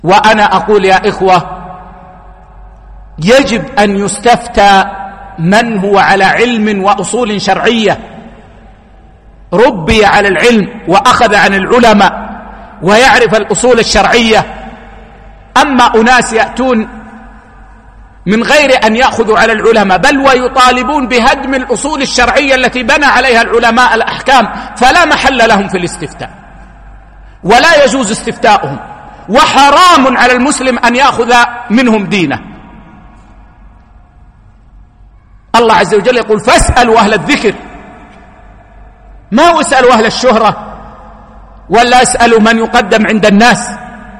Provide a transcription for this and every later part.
وأنا أقول يا إخوة، يجب أن يستفتى من هو على علم وأصول شرعية، ربي على العلم وأخذ عن العلماء ويعرف الأصول الشرعية. أما أناس يأتون من غير أن يأخذوا على العلماء، بل ويطالبون بهدم الأصول الشرعية التي بنى عليها العلماء الأحكام، فلا محل لهم في الاستفتاء، ولا يجوز استفتاؤهم، وحرام على المسلم أن يأخذ منهم دينه. الله عز وجل يقول: فاسألوا أهل الذكر، ما اسألوا أهل الشهرة ولا اسألوا من يقدم عند الناس.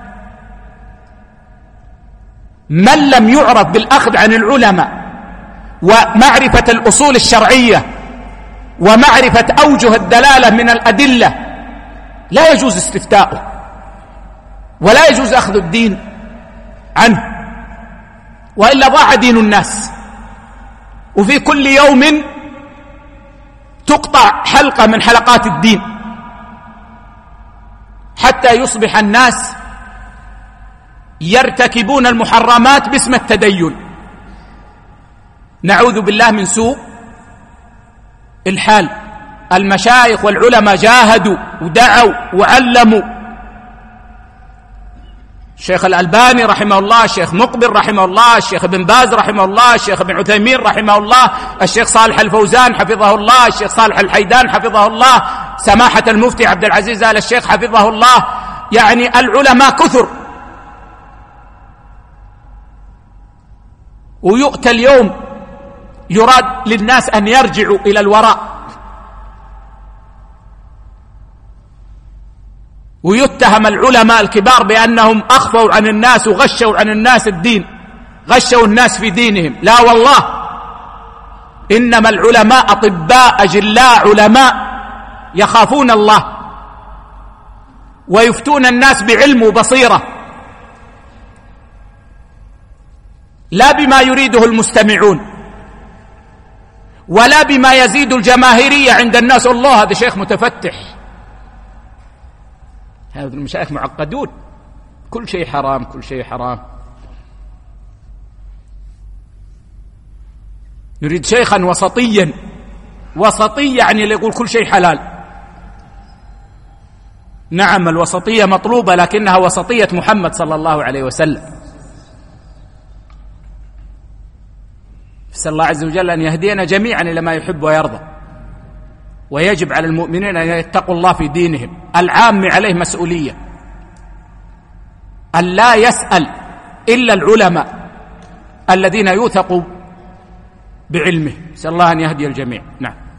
من لم يعرف بالأخذ عن العلماء ومعرفة الأصول الشرعية ومعرفة أوجه الدلالة من الأدلة لا يجوز استفتاؤه، ولا يجوز أخذ الدين عنه، وإلا ضاع دين الناس. وفي كل يوم تقطع حلقة من حلقات الدين حتى يصبح الناس يرتكبون المحرمات باسم التدين. نعوذ بالله من سوء الحال. المشايخ والعلماء جاهدوا ودعوا وعلموا، الشيخ الألباني رحمه الله، الشيخ مقبل رحمه الله، الشيخ ابن باز رحمه الله، الشيخ ابن عثيمين رحمه الله، الشيخ صالح الفوزان حفظه الله، الشيخ صالح الحيدان حفظه الله، سماحة المفتي عبد العزيز آل الشيخ حفظه الله. يعني العلماء كثر، ويؤتى اليوم يراد للناس أن يرجعوا إلى الوراء، ويتهم العلماء الكبار بأنهم أخفوا عن الناس وغشوا عن الناس الدين، غشوا الناس في دينهم. لا والله، إنما العلماء أطباء أجلاء، علماء يخافون الله ويفتون الناس بعلم وبصيرة، لا بما يريده المستمعون ولا بما يزيد الجماهيرية عند الناس. الله هذا شيخ متفتح. هذا المشايخ معقدون، كل شيء حرام، كل شيء حرام. نريد شيخا وسطيا، وسطي يعني اللي يقول كل شيء حلال. نعم الوسطية مطلوبة، لكنها وسطية محمد صلى الله عليه وسلم. نسأل الله عز وجل أن يهدينا جميعا إلى ما يحب ويرضى. ويجب على المؤمنين أن يتقوا الله في دينهم. العام عليه مسؤولية أن لا يسأل إلا العلماء الذين يوثق بعلمه. نسأل الله أن يهدي الجميع. نعم.